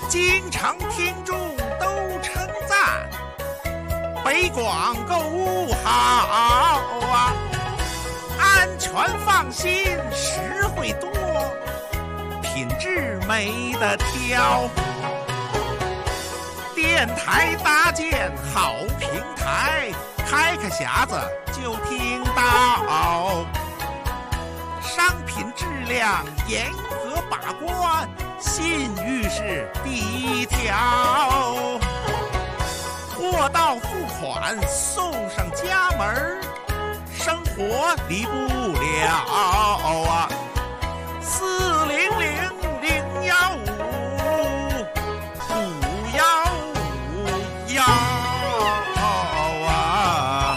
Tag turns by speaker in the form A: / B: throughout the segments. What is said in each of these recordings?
A: 经常听众都称赞，北广购物好啊，安全放心，实惠多，品质没得挑。电台搭建好平台，开开匣子就听到，商品质量严格把关，信誉是第一条，货到付款送上家门，生活离不了啊！400-015-515啊！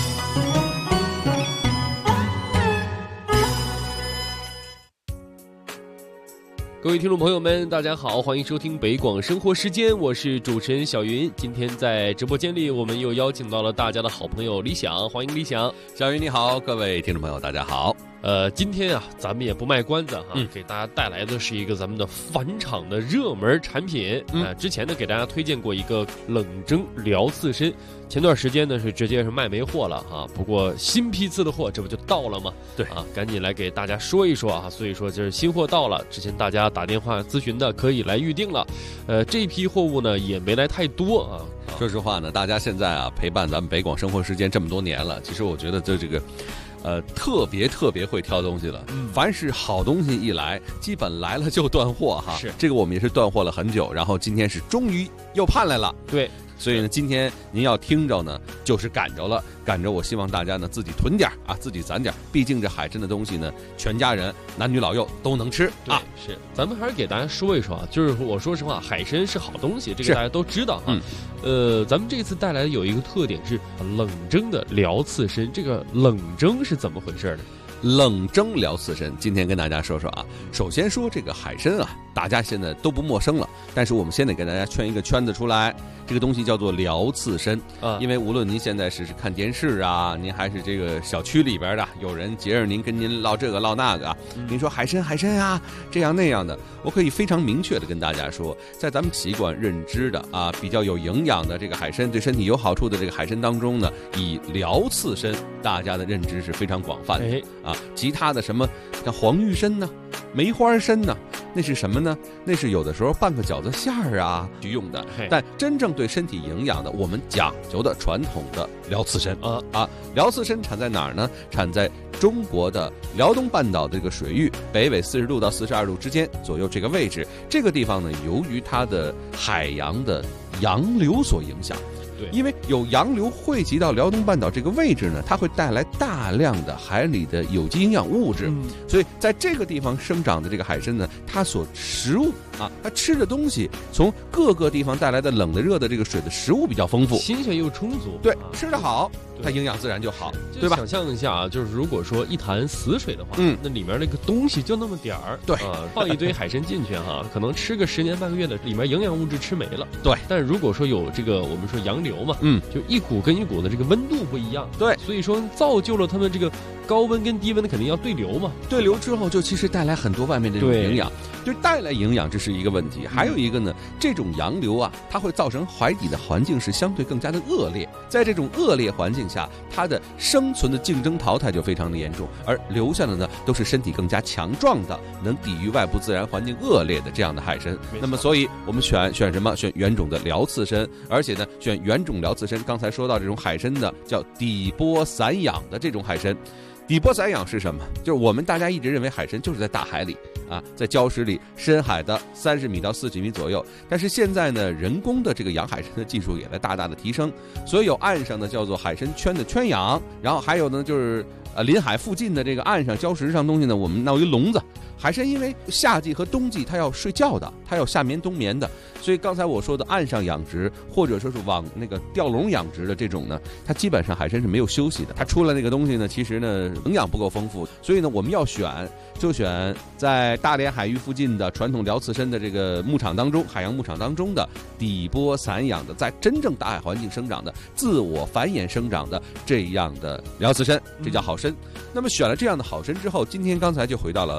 B: 各位听众朋友们，大家好，欢迎收听北广生活时间，我是主持人小云。今天在直播间里，我们又邀请到了大家的好朋友李想，欢迎李想。
C: 小云你好，各位听众朋友大家好。
B: 今天啊，咱们也不卖关子哈，给大家带来的是一个咱们的返场的热门产品。之前呢给大家推荐过一个冷蒸辽刺身，前段时间呢是直接是卖没货了哈，不过新批次的货这不就到了吗？对啊，赶紧来给大家说一说啊。所以说就是新货到了，之前大家打电话咨询的可以来预定了。这批货物呢也没来太多啊。
C: 说实话呢，大家现在啊陪伴咱们北广生活时间这么多年了，其实我觉得这个。特别会挑东西了。凡是好东西一来，基本来了就断货哈。
B: 是这
C: 个我们也是断货了很久，然后今天是终于又盼来了。
B: 对。
C: 所以呢，今天您要听着呢，就是赶着了，赶着。我希望大家呢自己囤点啊，自己攒点。毕竟这海参的东西呢，全家人男女老幼都能吃啊。
B: 是，咱们还是给大家说一说啊，就是我说实话，海参是好东西，这个大家都知道哈。咱们这次带来的有一个特点是冷蒸的辽刺身，这个冷蒸是怎么回事呢？
C: 冷蒸辽刺身，今天跟大家说说啊。首先说这个海参啊，大家现在都不陌生了，但是我们先得给大家圈一个圈子出来。这个东西叫做辽刺身啊，因为无论您现在是看电视啊，您还是这个小区里边的有人截着您跟您唠这个唠那个啊，您说海参啊，这样那样的，我可以非常明确的跟大家说，在咱们习惯认知的啊比较有营养的这个海参，对身体有好处的这个海参当中呢，以辽刺身大家的认知是非常广泛的啊。其他的什么像黄玉参呢、梅花参呢，那是什么呢？那是有的时候拌个饺子馅儿啊去用的，但真正对身体营养的，我们讲究的传统的辽刺参辽刺参产在哪儿呢？产在中国的辽东半岛的这个水域北纬40度到42度之间左右这个位置。这个地方呢，由于它的海洋的洋流所影响。对，因为有洋流汇集到辽东半岛这个位置呢，它会带来大量的海里的有机营养物质，所以在这个地方生长的这个海参呢，它所食物啊，它吃的东西从各个地方带来的冷的、热的这个水的食物比较丰富，
B: 新鲜又充足。
C: 对，吃得好，它营养自然就好，对吧？
B: 想象一下啊，就是如果说一潭死水的话，那里面那个东西就那么点儿，
C: 对
B: 放一堆海参进去哈，可能吃个10年半个月的，里面营养物质吃没了。
C: 对，
B: 但如果说有这个我们说洋流嘛，就一股跟一股的这个温度不一样，
C: 对，
B: 所以说造就了他们这个高温跟低温的肯定要对流嘛，
C: 对流之后就其实带来很多外面这种营养，就带来营养这是一个问题。还有一个呢，这种洋流啊，它会造成海底的环境是相对更加的恶劣，在这种恶劣环境下，它的生存的竞争淘汰就非常的严重，而留下的呢都是身体更加强壮的，能抵御外部自然环境恶劣的这样的海参。那么所以我们选什么？选原种的辽刺参，而且呢选原种辽刺参。刚才说到这种海参呢，叫底波散养的这种海参。底波散养是什么？就是我们大家一直认为海参就是在大海里啊，在礁石里深海的30米到40米左右。但是现在呢，人工的这个养海参的技术也在大大的提升，所以有岸上的叫做海参圈的圈养，然后还有呢就是临海附近的这个岸上礁石上东西呢，我们闹一笼子。海参因为夏季和冬季它要睡觉的，它要夏眠冬眠的，所以刚才我说的岸上养殖或者说是往那个钓笼养殖的这种呢，它基本上海参是没有休息的，它出来那个东西呢，其实呢营养不够丰富，所以呢我们要选在大连海域附近的传统辽刺参的这个牧场当中，海洋牧场当中的底波散养的，在真正大海环境生长的、自我繁衍生长的这样的辽刺参，这叫好参。那么选了这样的好参之后，今天刚才就回到了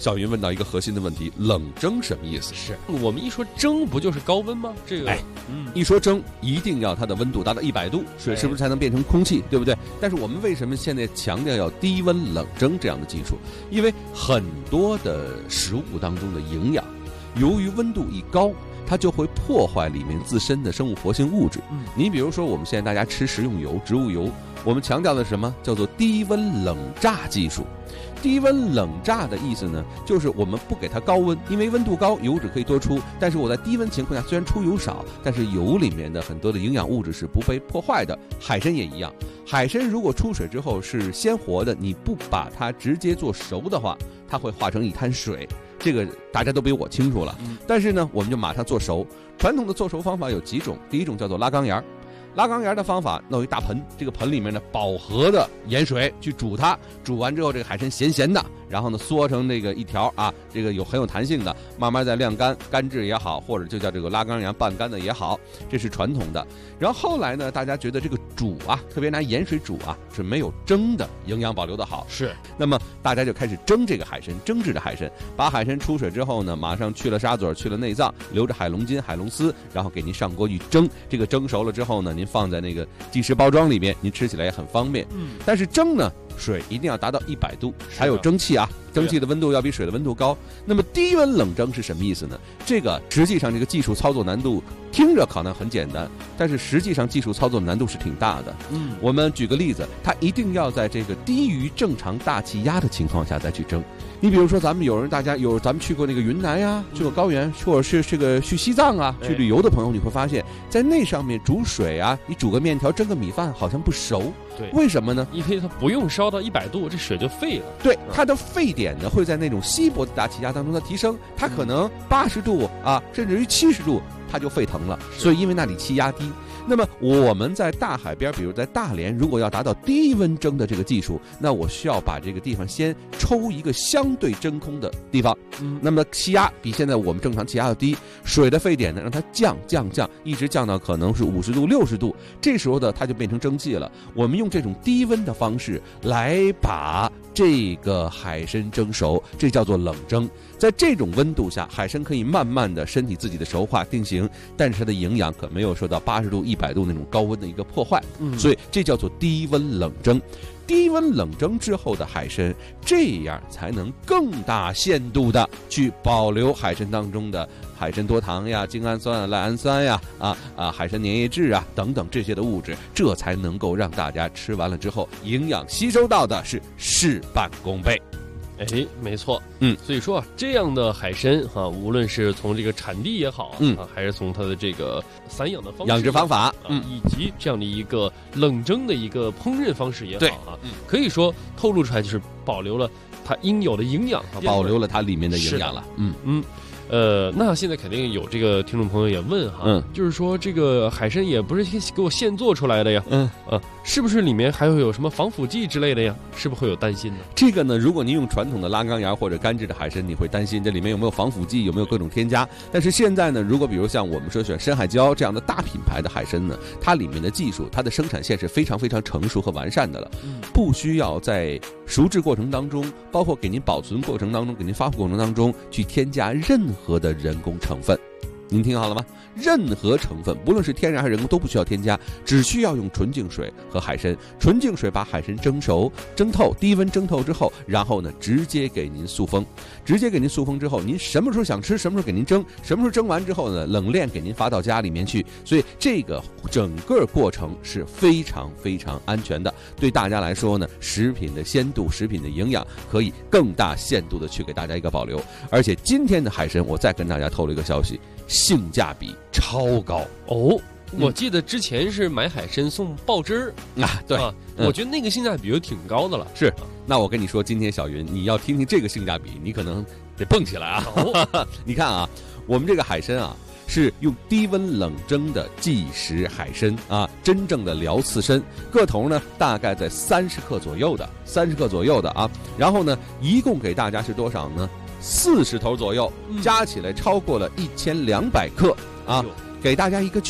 C: 小云问到一个核心的问题：冷蒸什么意思？
B: 是我们一说蒸，不就是高温吗？这个，
C: 一说蒸，一定要它的温度达到100度，水是不是才能变成空气，对不对？但是我们为什么现在强调要低温冷蒸这样的技术？因为很多的食物当中的营养，由于温度一高，它就会破坏里面自身的生物活性物质。你比如说我们现在大家吃食用油、植物油，我们强调的是什么？叫做低温冷榨技术。低温冷榨的意思呢，就是我们不给它高温，因为温度高，油脂可以多出。但是我在低温情况下，虽然出油少，但是油里面的很多的营养物质是不被破坏的。海参也一样，海参如果出水之后是鲜活的，你不把它直接做熟的话，它会化成一滩水。这个大家都比我清楚了。但是呢，我们就马上做熟。传统的做熟方法有几种，第一种叫做拉缸沿。拉缸沿的方法，弄一大盆，这个盆里面呢饱和的盐水去煮它，煮完之后这个海参咸咸的，然后呢缩成这个一条啊，这个很有弹性的，慢慢再晾干，干制也好，或者就叫这个拉缸沿拌干的也好，这是传统的。然后后来呢，大家觉得这个煮啊，特别拿盐水煮啊，是没有蒸的营养保留的好。
B: 是，
C: 那么大家就开始蒸这个海参，蒸制的海参，把海参出水之后呢，马上去了沙嘴，去了内脏，留着海龙筋、海龙丝，然后给您上锅去蒸。这个蒸熟了之后呢，您放在那个即食包装里面，您吃起来也很方便。但是蒸呢，水一定要达到100度才有蒸汽啊，蒸汽的温度要比水的温度高。那么低温冷蒸是什么意思呢？这个实际上这个技术操作难度听着可能很简单，但是实际上技术操作难度是挺大的。我们举个例子，它一定要在这个低于正常大气压的情况下再去蒸。你比如说咱们去过那个云南呀，去过高原，或者是这个去西藏啊，去旅游的朋友，你会发现在那上面煮水啊，你煮个面条蒸个米饭好像不熟。
B: 对，
C: 为什么呢？
B: 因为它不用烧到100度，这水就沸了。
C: 对，它的沸点呢会在那种稀薄的大气压当中的提升，它可能80度啊，甚至于70度，它就沸腾了。所以因为那里气压低。那么我们在大海边，比如在大连，如果要达到低温蒸的这个技术，那我需要把这个地方先抽一个相对真空的地方。那么气压比现在我们正常气压要低，水的沸点呢让它降，一直降到可能是50度、60度，这时候呢它就变成蒸汽了。我们用这种低温的方式来把这个海参蒸熟，这叫做冷蒸。在这种温度下，海参可以慢慢的身体自己的熟化定型，但是它的营养可没有受到80度、100度那种高温的一个破坏。所以这叫做低温冷蒸。低温冷蒸之后的海参，这样才能更大限度的去保留海参当中的海参多糖呀、精氨酸啊、赖氨酸呀、海参粘液质啊等等这些的物质，这才能够让大家吃完了之后，营养吸收到的是事半功倍。
B: 没错，所以说这样的海参无论是从这个产地也好，还是从它的这个散养的方式、
C: 养殖方法，
B: 以及这样的一个冷蒸的一个烹饪方式也好可以说透露出来就是保留了它应有的营养，
C: 保留了它里面的营养了。
B: 那现在肯定有这个听众朋友也问就是说这个海参也不是给我现做出来的呀，是不是里面还会有什么防腐剂之类的呀？是不是会有担心呢？
C: 这个呢，如果您用传统的拉缸沿或者干制的海参，你会担心这里面有没有防腐剂，有没有各种添加。但是现在呢，如果比如像我们说选深海礁这样的大品牌的海参呢，它里面的技术，它的生产线是非常非常成熟和完善的了，不需要在熟制过程当中，包括给您保存过程当中，给您发布过程当中去添加任何的人工成分。您听好了吗？任何成分，不论是天然还是人工，都不需要添加，只需要用纯净水和海参。纯净水把海参蒸熟、蒸透，低温蒸透之后，然后呢，直接给您塑封。直接给您塑封之后，您什么时候想吃，什么时候给您蒸，什么时候蒸完之后呢，冷链给您发到家里面去。所以这个整个过程是非常非常安全的。对大家来说呢，食品的鲜度、食品的营养可以更大限度的去给大家一个保留。而且今天的海参，我再跟大家透露一个消息，性价比超高
B: 哦！我记得之前是买海参送爆汁儿
C: 对
B: 我觉得那个性价比就挺高的了。
C: 是，那我跟你说，今天小云你要听听这个性价比，你可能得蹦起来啊！你看啊，我们这个海参啊，是用低温冷蒸的即食海参啊，真正的辽刺参，个头呢大概在30克左右的啊，然后呢，一共给大家是多少呢？40头左右，加起来超过了1200克啊！给大家一个券儿，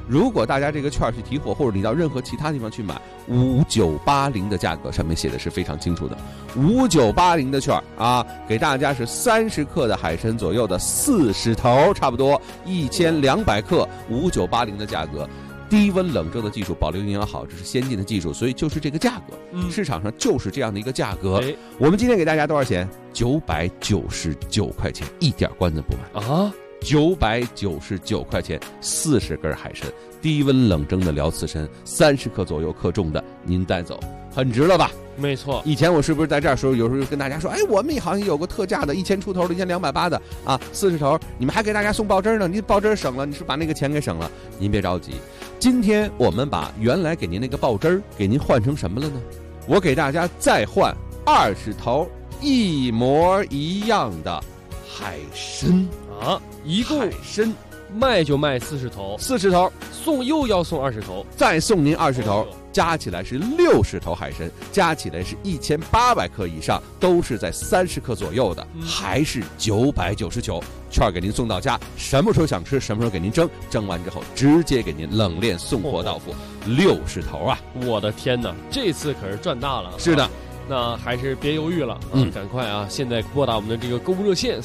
C: 如果大家这个券去提货，或者你到任何其他地方去买，5980的价格上面写的是非常清楚的，5980的券啊，给大家是30克的海参左右的40头，差不多1200克，5980的价格。低温冷蒸的技术，保留营养好，这是先进的技术，所以就是这个价格，市场上就是这样的一个价格。我们今天给大家多少钱？999块钱，一点关子不买啊！999块钱，40根海参，低温冷蒸的辽刺参，30克左右克重的，您带走，很值了吧？
B: 没错，
C: 以前我是不是在这儿时候，有时候跟大家说，哎，我们好像有个特价的，1000出头的，1280的啊，40头，你们还给大家送报汁呢，你报汁省了，你是把那个钱给省了。您别着急，今天我们把原来给您那个报汁给您换成什么了呢？我给大家再换20头一模一样的海参
B: 啊，一共
C: 海参
B: 卖就卖40头
C: ，40头
B: 送又要送20头，
C: 再送您20头。加起来是60头海参，加起来是1800克以上，都是在30克左右的，还是999，券给您送到家，什么时候想吃什么时候给您蒸，蒸完之后直接给您冷链送货到府，60头啊！
B: 我的天哪，这次可是赚大了！
C: 是的。
B: 那还是别犹豫了，赶快啊！现在拨打我们的这个购物热线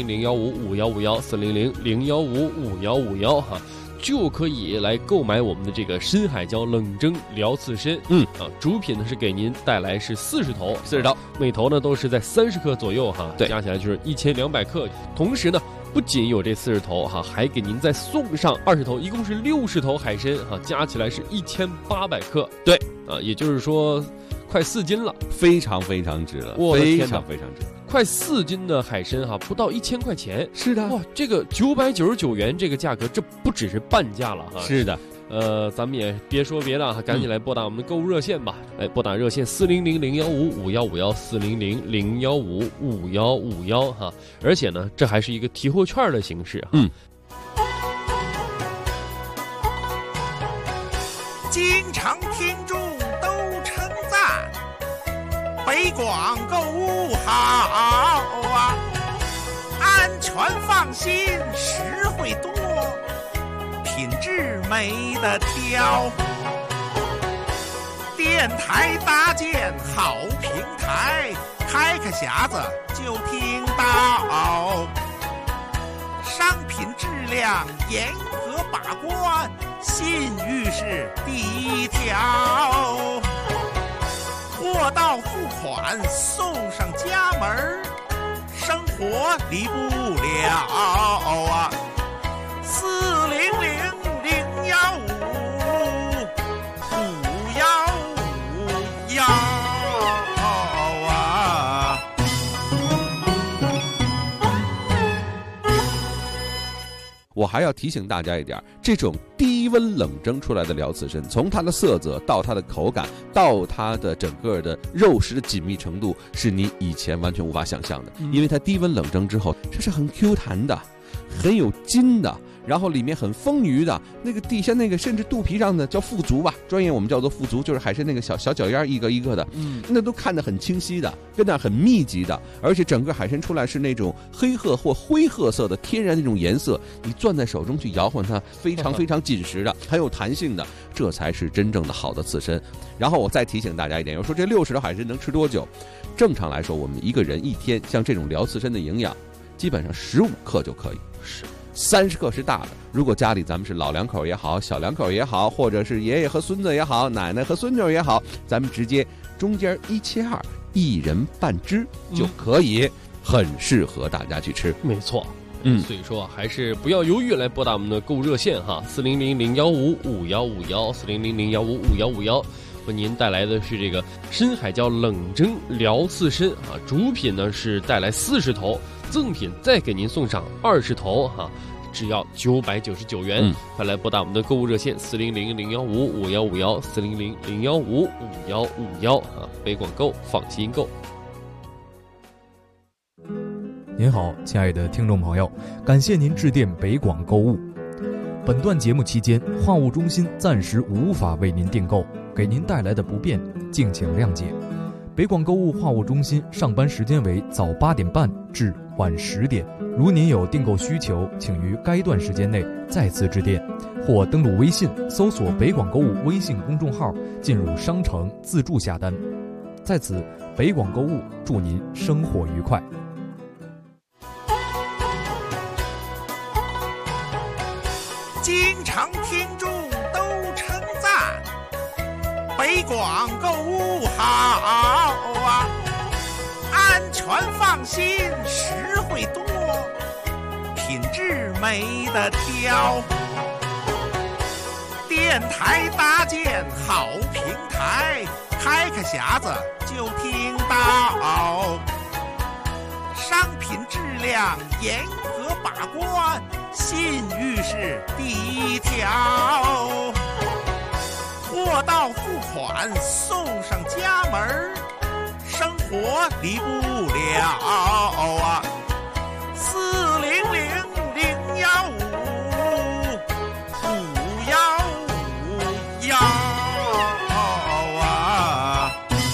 B: 400-015-5151，400-015-5151哈，就可以来购买我们的这个深海椒冷蒸辽刺参。主品呢是给您带来是40头，40头，每头呢都是在30克左右哈，对，加起来就是1200克。同时呢，不仅有这40头哈，还给您再送上20头，一共是60头海参哈，加起来是1800克。对啊，也就是说快4斤了，
C: 非常非常值了，非常非常值。
B: 快4斤的海参哈，不到1000块钱。
C: 是的，
B: 哇，这个999元这个价格，这不只是半价了哈。
C: 是的，
B: 咱们也别说别的哈，赶紧来拨打我们的购物热线吧。来拨打热线400-015-5151，400-015-5151哈。而且呢，这还是一个提货券的形式哈。
A: 经常听众都称赞北广购物好啊，安全放心，实惠多，品质没得挑。电台搭建好平台，开个匣子就听到，商品质量严格把关，信誉是第一条，货到付款送上家门，生活离不了啊！400-015-5151啊！
C: 我还要提醒大家一点，这种低温冷蒸出来的辽刺参，从它的色泽到它的口感到它的整个的肉食的紧密程度，是你以前完全无法想象的。因为它低温冷蒸之后，这是很 Q 弹的，很有筋的，然后里面很丰腴的，那个底下那个甚至肚皮上的叫腹足吧，专业我们叫做腹足，就是海参那个小脚丫一个一个的，那都看得很清晰的，跟那很密集的，而且整个海参出来是那种黑褐或灰褐色的天然那种颜色，你攥在手中去摇晃它，非常非常紧实的，很有弹性的，这才是真正的好的刺参。然后我再提醒大家一点，有说这60头海参能吃多久？正常来说，我们一个人一天像这种辽刺参的营养，基本上15克就可以。是。30克是大的，如果家里咱们是老两口也好，小两口也好，或者是爷爷和孙子也好，奶奶和孙女也好，咱们直接中间1切2，一人半只就可以，很适合大家去吃。
B: 没错，所以说还是不要犹豫，来拨打我们的购物热线哈，400-015-5151，400-015-5151，为您带来的是这个深海椒冷蒸辽刺参啊，主品呢是带来40头，赠品再给您送上20头哈。只要999元，快来拨打我们的购物热线400-015-5151，400-015-5151啊！北广购，放心购。
D: 您好，亲爱的听众朋友，感谢您致电北广购物。本段节目期间，话务中心暂时无法为您订购，给您带来的不便，敬请谅解。北广购物话务中心上班时间为早8点半至晚10点。如您有订购需求，请于该段时间内再次致电或登录微信搜索北广购物微信公众号，进入商城自助下单。在此，北广购物祝您生活愉快。
A: 经常听众都称赞北广购物好啊，安全放心，实惠多，品质没得挑。电台搭建好平台，开匣子就听到，商品质量严格把关，信誉是第一条。货到付款送上家门，生活离不了啊！400-015-515啊！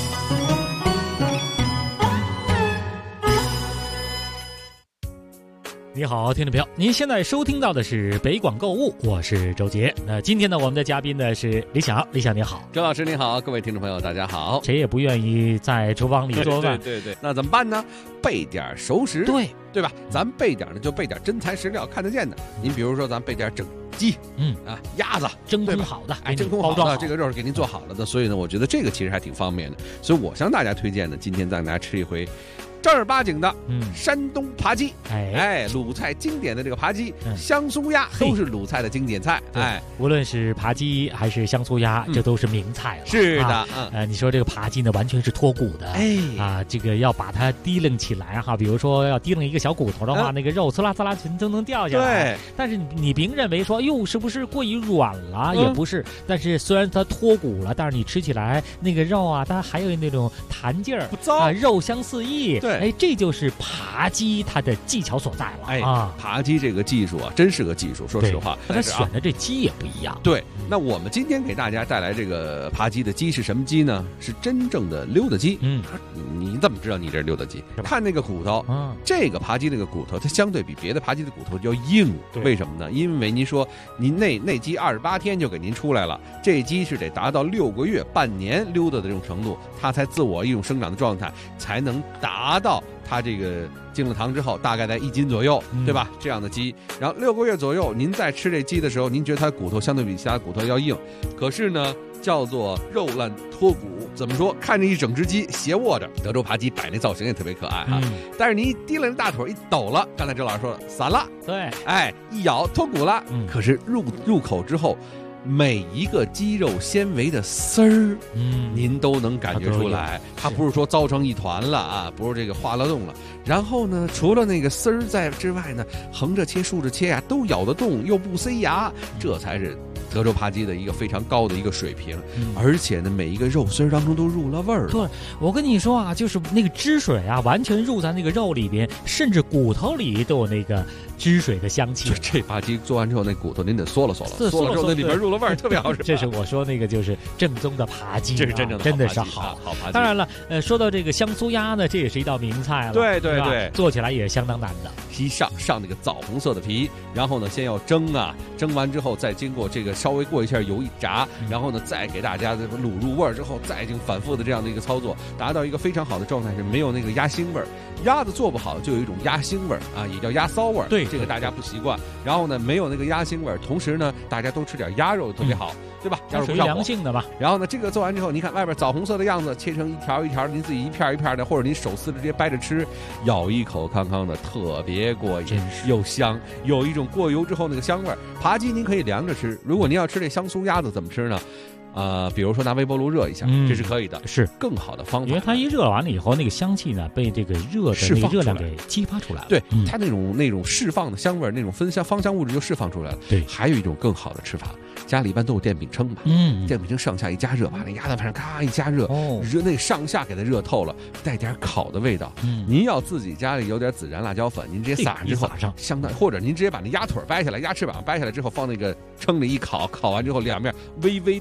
E: 你好，听众朋友，您现在收听到的是北广购物，我是周杰。那今天呢，我们的嘉宾呢是李想，李想你好，
C: 周老师你好，各位听众朋友大家好。
E: 谁也不愿意在厨房里做饭，
C: 对，那怎么办呢？备点熟食，对吧？咱备点呢就备点真材实料，看得见的。您比如说咱备点整鸡，鸭子，
E: 真空好的，
C: 真空好的这个肉是给您做好了的，所以呢，我觉得这个其实还挺方便的。所以我向大家推荐呢，今天再给大家吃一回正儿八经的山东扒鸡，鲁菜经典的这个扒鸡，香酥鸭都是鲁菜的经典菜，
E: 无论是扒鸡还是香酥鸭，这都是名菜了。
C: 是的，
E: 你说这个扒鸡呢，完全是脱骨的，这个要把它提楞起来哈，比如说要提楞一个小骨头的话，那个肉呲啦呲啦全都能掉下来。对，但是你别认为说，哟，是不是过于软了？也不是，但是虽然它脱骨了，但是你吃起来那个肉啊，它还有那种弹劲儿，
C: 不糟，
E: 肉香四溢。
C: 对，
E: 这就是扒鸡它的技巧所在了。
C: 扒鸡这个技术啊，真是个技术，说实话。
E: 他选的这鸡也不一样。
C: 对，那我们今天给大家带来这个扒鸡的鸡是什么鸡呢？是真正的溜达鸡。你怎么知道你这是溜达鸡？看那个骨头，这个扒鸡那个骨头，它相对比别的扒鸡的骨头要硬。为什么呢？因为您说您那鸡28天就给您出来了，这鸡是得达到6个月、半年溜达的这种程度，它才自我一种生长的状态，才能达到它这个进了膛之后大概在1斤左右，对吧？这样的鸡，然后6个月左右，您在吃这鸡的时候，您觉得它骨头相对比其他骨头要硬，可是呢，叫做肉烂脱骨。怎么说？看着一整只鸡斜卧着，德州扒鸡摆那造型也特别可爱哈。但是你一提了那大腿一抖了，刚才周老师说了散了，
E: 对，
C: 一咬脱骨了。可是入口之后，每一个肌肉纤维的丝儿，您都能感觉出来，它不是说糟成一团了啊，不是这个化了冻了。然后呢，除了那个丝儿在之外呢，横着切、竖着切呀，都咬得动，又不塞牙，这才是德州扒鸡的一个非常高的一个水平。而且呢，每一个肉丝当中都入了味儿。
E: 对，我跟你说啊，就是那个汁水啊，完全入在那个肉里边，甚至骨头里都有那个汁水的香气。
C: 这扒鸡做完之后，那骨头您得嗦了之后，那里边入了味儿，特别好吃。
E: 这是我说那个就是正宗的扒鸡，
C: 这是真正的
E: 真的是好
C: 扒鸡。
E: 当然了，说到这个香酥鸭呢，这也是一道名菜了。
C: 对，
E: 做起来也是相当难的。
C: 皮上那个枣红色的皮，然后呢，先要蒸啊，蒸完之后再经过这个稍微过一下油一炸，然后呢，再给大家卤入味儿之后，再进行反复的这样的一个操作，达到一个非常好的状态，是没有那个鸭腥味儿。鸭子做不好就有一种鸭腥味儿啊，也叫鸭骚味儿。
E: 对，
C: 这个大家不习惯。然后呢，没有那个鸭腥味儿，同时呢，大家都吃点鸭肉特别好。对吧？
E: 它属于良性的吧。
C: 然后呢，这个做完之后，你看外边枣红色的样子，切成一条一条，您自己一片一片的，或者您手撕着直接掰着吃，咬一口康康的，特别过瘾，又香，有一种过油之后那个香味儿。扒鸡您可以凉着吃，如果您要吃这香酥鸭子怎么吃呢？比如说拿微波炉热一下，这是可以的，
E: 是
C: 更好的方法。
E: 因为它一热完了以后，那个香气呢被这个热的那个热量给激发出来了。
C: 对，它那种释放的香味，那种芳香物质就释放出来了。
E: 对，
C: 还有一种更好的吃法，家里一般都有电饼铛吧？电饼铛上下一加热，把那鸭蛋盘上咔一加热，热那上下给它热透了，带点烤的味道。您要自己家里有点孜然辣椒粉，您直接撒上之后，相当，或者您直接把那鸭腿掰下来，鸭翅膀掰下来之后，放那个称里一烤，烤完之后两面微微带点焦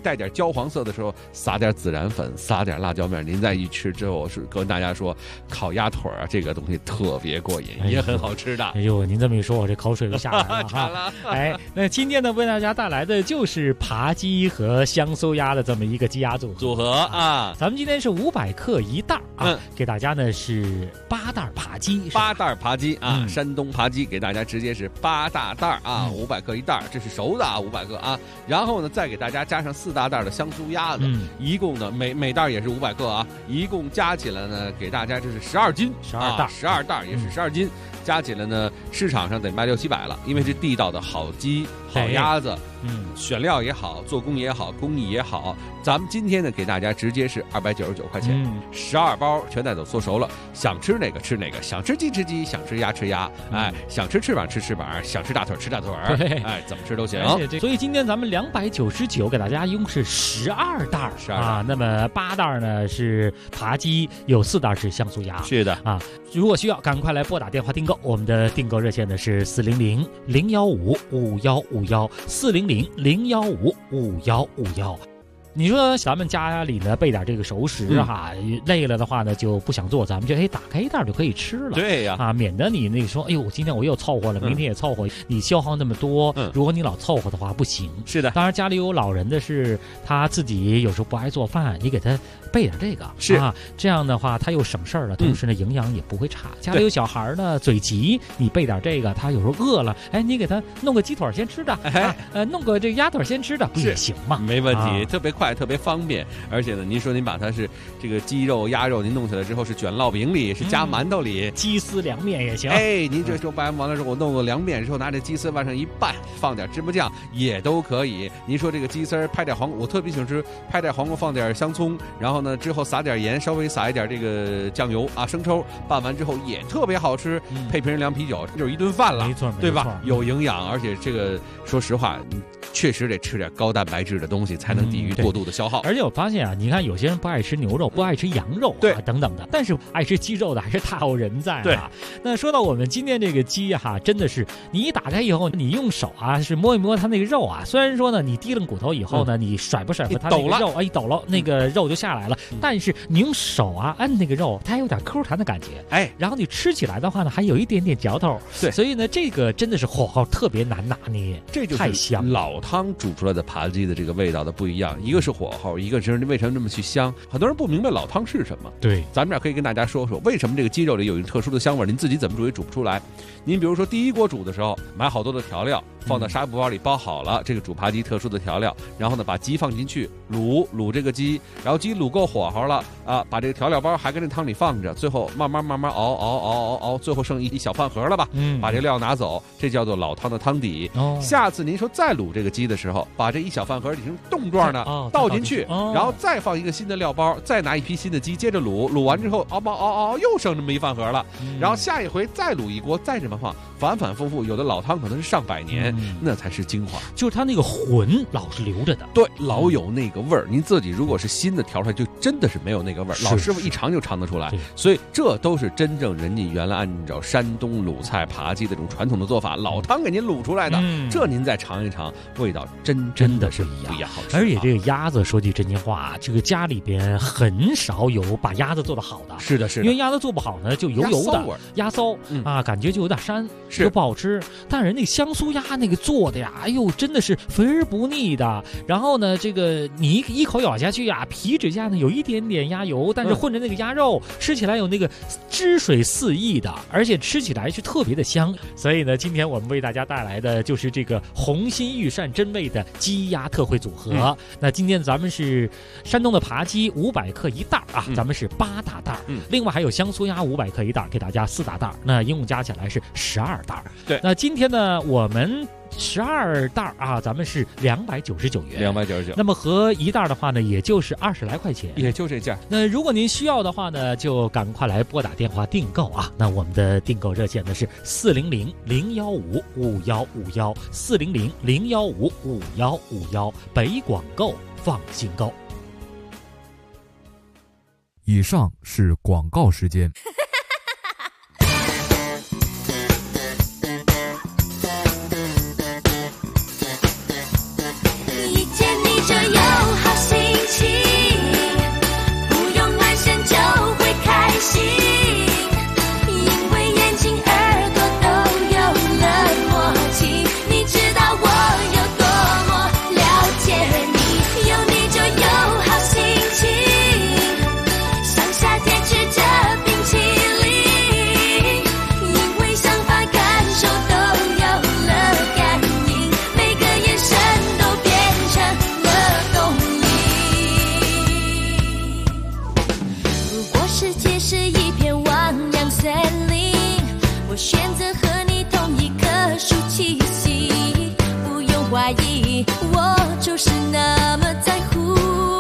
C: 焦黄色的时候，撒点孜然粉，撒点辣椒面，您再一吃之后，是跟大家说，烤鸭腿啊，这个东西特别过瘾，也很好吃的。
E: 哎呦，您这么一说，我这口水都下来了哈。哎，那今天呢，为大家带来的就是扒鸡和香酥鸭的这么一个鸡鸭组合啊。咱们今天是500克1袋啊，给大家呢是8袋扒鸡
C: ，8袋扒鸡啊，山东扒鸡给大家直接是8大袋啊，500克1袋，这是熟的啊，500克啊。然后呢，再给大家加上4大袋的香酥鸭子，一共呢每袋也是500克啊，一共加起来呢给大家这是12斤，12袋也是12斤。加起来呢，市场上得卖600-700了，因为是地道的好鸡、好鸭子，选料也好，做工也好，工艺也好。咱们今天呢，给大家直接是299块钱，12包全带走做熟了。想吃哪个吃哪个，想吃鸡吃鸡，想吃鸭吃鸭，哎，想吃翅膀吃翅膀，想吃大腿吃大腿，哎，怎么吃都行。
E: 所以今天咱们299给大家一共是12袋啊。那么8袋呢是扒鸡，有4袋是香酥鸭。
C: 是的
E: 啊，如果需要，赶快来拨打电话订购。我们的订购热线呢是400-015-5151，400-015-5151。你说咱们家里呢备点这个熟食哈，累了的话呢就不想做，咱们就打开一袋就可以吃了。
C: 对呀，
E: 啊，免得你那个说，哎呦，今天我又凑合了，明天也凑合，你消耗那么多，如果你老凑合的话不行。
C: 是的，
E: 当然家里有老人的是他自己有时候不爱做饭，你给他备点这个，
C: 是
E: 啊，这样的话他又省事儿了，同时呢营养也不会差。家里有小孩呢嘴急，你备点这个，他有时候饿了，哎，你给他弄个鸡腿先吃的，弄个这个鸭腿先吃的，不也行吗？
C: 没问题，特别快。特别方便，而且呢，您说您把它是这个鸡肉、鸭肉，您弄起来之后是卷烙饼里，是夹馒头里，
E: 鸡丝凉面也行。
C: 哎，您这时候拌完了之后，我弄个凉面之后，拿这鸡丝往上一拌，放点芝麻酱也都可以。您说这个鸡丝拍点黄瓜，我特别喜欢吃，拍点黄瓜，放点香葱，然后呢之后撒点盐，稍微撒一点这个酱油啊，生抽，拌完之后也特别好吃，配瓶凉啤酒，这就是一顿饭了，
E: 没错，
C: 对吧？有营养，而且这个说实话，确实得吃点高蛋白质的东西，才能抵御过度的消耗。
E: 而且我发现啊，你看有些人不爱吃牛肉，不爱吃羊肉啊等等的，但是爱吃鸡肉的还是大有人在啊。
C: 对，
E: 那说到我们今天这个鸡哈，真的是你一打开以后，你用手啊是摸一摸它那个肉啊，虽然说呢你提了骨头以后呢，你甩不甩它那个肉，一抖了那个肉就下来了，但是你用手啊按那个肉，它还有点 Q 弹的感觉，哎，然后你吃起来的话呢，还有一点点嚼头。
C: 对，
E: 所以呢这个真的是火候特别难拿捏，
C: 这就是
E: 太香。
C: 老汤煮出来的扒鸡的这个味道的不一样，一个是火候，一个是为什么这么去香。很多人不明白老汤是什么。
E: 对，
C: 咱们这可以跟大家说说为什么这个鸡肉里有一个特殊的香味，您自己怎么煮也煮不出来。您比如说第一锅煮的时候，买好多的调料，放到纱布包里包好了这个煮扒鸡特殊的调料，然后呢把鸡放进去卤这个鸡，然后鸡卤够火候了啊，把这个调料包还跟这汤里放着，最后慢慢熬，最后剩一小饭盒了吧，把这料拿走，这叫做老汤的汤底。下次您说再卤这个鸡的时候，把这一小饭盒里成冻状的倒进去，然后再放一个新的料包，再拿一批新的鸡接着卤完之后熬又剩这么一饭盒了，然后下一回再卤一锅，再这么放，反反复复，有的老汤可能是上百年，那才是精华，
E: 就是它那个魂老是留着的，
C: 对，老有那个味儿。您自己如果是新的调出来，就真的是没有那个味儿，老师傅一尝就尝得出来。所以这都是真正人家原来按照山东鲁菜扒鸡的这种传统的做法，老汤给您卤出来的，这您再尝一尝，味道真的是不一样好吃。
E: 而且这个鸭子说句真心话，这个家里边很少有把鸭子做得好的。
C: 是的，是的，
E: 因为鸭子做不好呢，就油的鸭骚啊，感觉就有点膻，就不好吃。但人那香酥鸭那个做的呀，哎呦，真的是肥而不腻的。然后呢，这个你一口咬下去呀，皮脂下呢有一点点鸭油，但是混着那个鸭肉，吃起来有那个汁水四溢的，而且吃起来是特别的香。所以呢，今天我们为大家带来的就是这个红心御膳真味的鸡鸭特惠组合。那今天咱们是山东的扒鸡500克1袋啊，咱们是8大袋，另外还有香酥鸭500克1袋，给大家4大袋，那一共加起来是12袋。
C: 对，
E: 那今天呢，我们12袋啊，咱们是299元
C: ，299。
E: 那么和1袋的话呢，也就是20来块钱，
C: 也就这价。
E: 那如果您需要的话呢，就赶快来拨打电话订购啊。那我们的订购热线呢是400-015-5151，400-015-5151，北广购放心购。
D: 以上是广告时间。
F: 遇见你就有好心的和你同一棵树栖息，不用怀疑，我就是那么在乎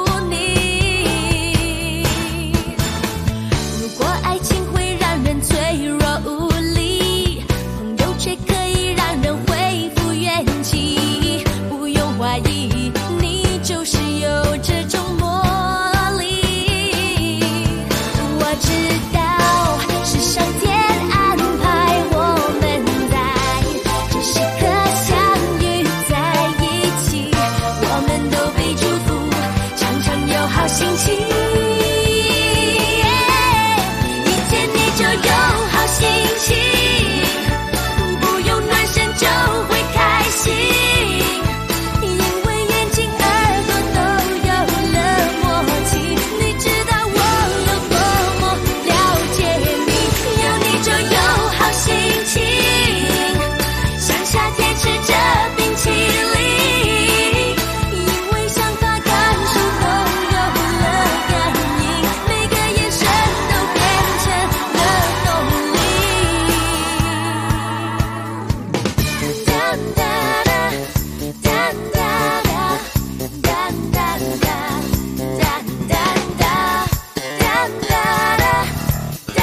F: 你。如果爱情会让人脆弱无力，朋友却可以让人恢复元气，不用怀疑，你就是有这种魔力。我知道是上天安排我们在这时刻相遇在一起，我们都被祝福，常常有好心情。一见你就有好心情，不用暖身就会开心，因为眼睛耳朵都有了默契。你知道我有多么了解你，有你就有好心情，像夏天吃着冰淇淋，因为想法感受都有了感应，每个眼神都变成了动力。哒哒哒哒哒哒哒哒哒哒哒哒哒哒哒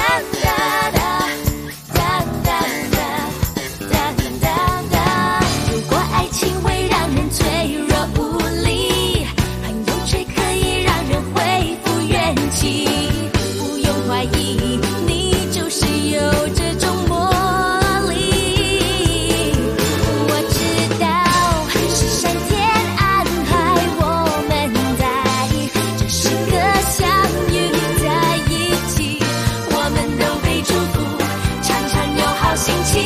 F: 哒。如果爱情会让人脆弱无力，朋友却可以让人恢复元气，不用怀疑，你就是有这种魔力。我知道是上天安排我们在这时刻相遇在一起，我们都被祝福，常常有好心情。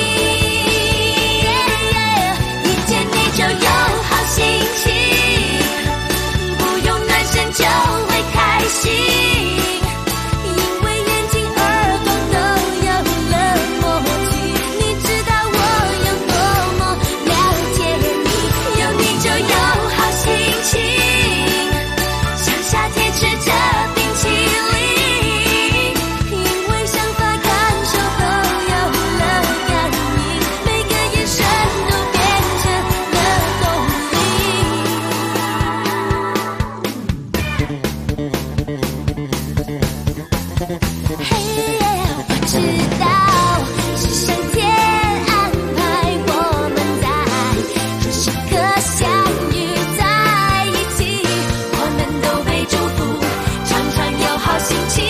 F: 一见你就有好心情，不用暖身就会开心，因为眼睛耳朵都有了默契。你知道我有多么了解你，有你就有好心情，像夏天吃着冰淇淋，因为想法感受都有了感应，每个眼神都变成了动力。我知道是上天安排我们在这时刻相遇在一起，我们都被祝福，常常有好心情。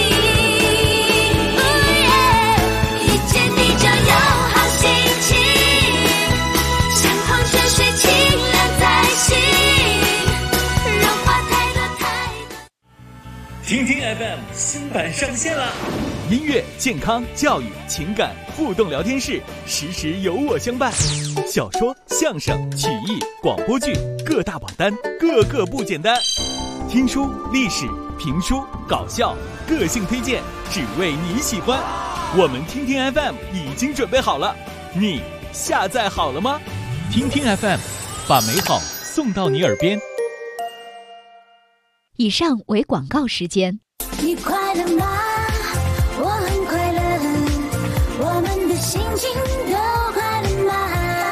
F: 一见你就有好心情，像矿泉水清凉在心，融化太多太多。
G: 听听 FM 新版上线啦！音乐、健康、教育、情感互动聊天室，时时有我相伴。小说、相声、曲艺、广播剧各大榜单，个个不简单。听书、历史、评书、搞笑，个性推荐，只为你喜欢。我们听听 FM 已经准备好了，你下载好了吗？听听 FM， 把美好送到你耳边。
H: 以上为广告时间。
F: 你快乐吗？我很快乐，我们的心情都快乐吗？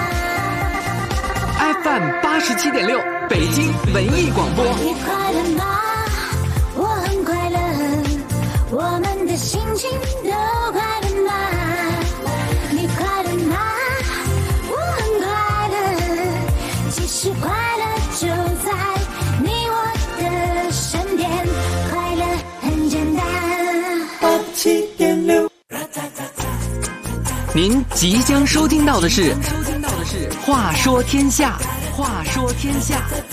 I: FM 87.6北京文艺广播。
F: 你快乐吗？我很快乐，我们的心情都快乐吗？你快乐吗？我很快乐，其实快乐就在你我的身边，快乐很简单。87.6。
I: 您即将收听到的是《话说天下》，话说天下。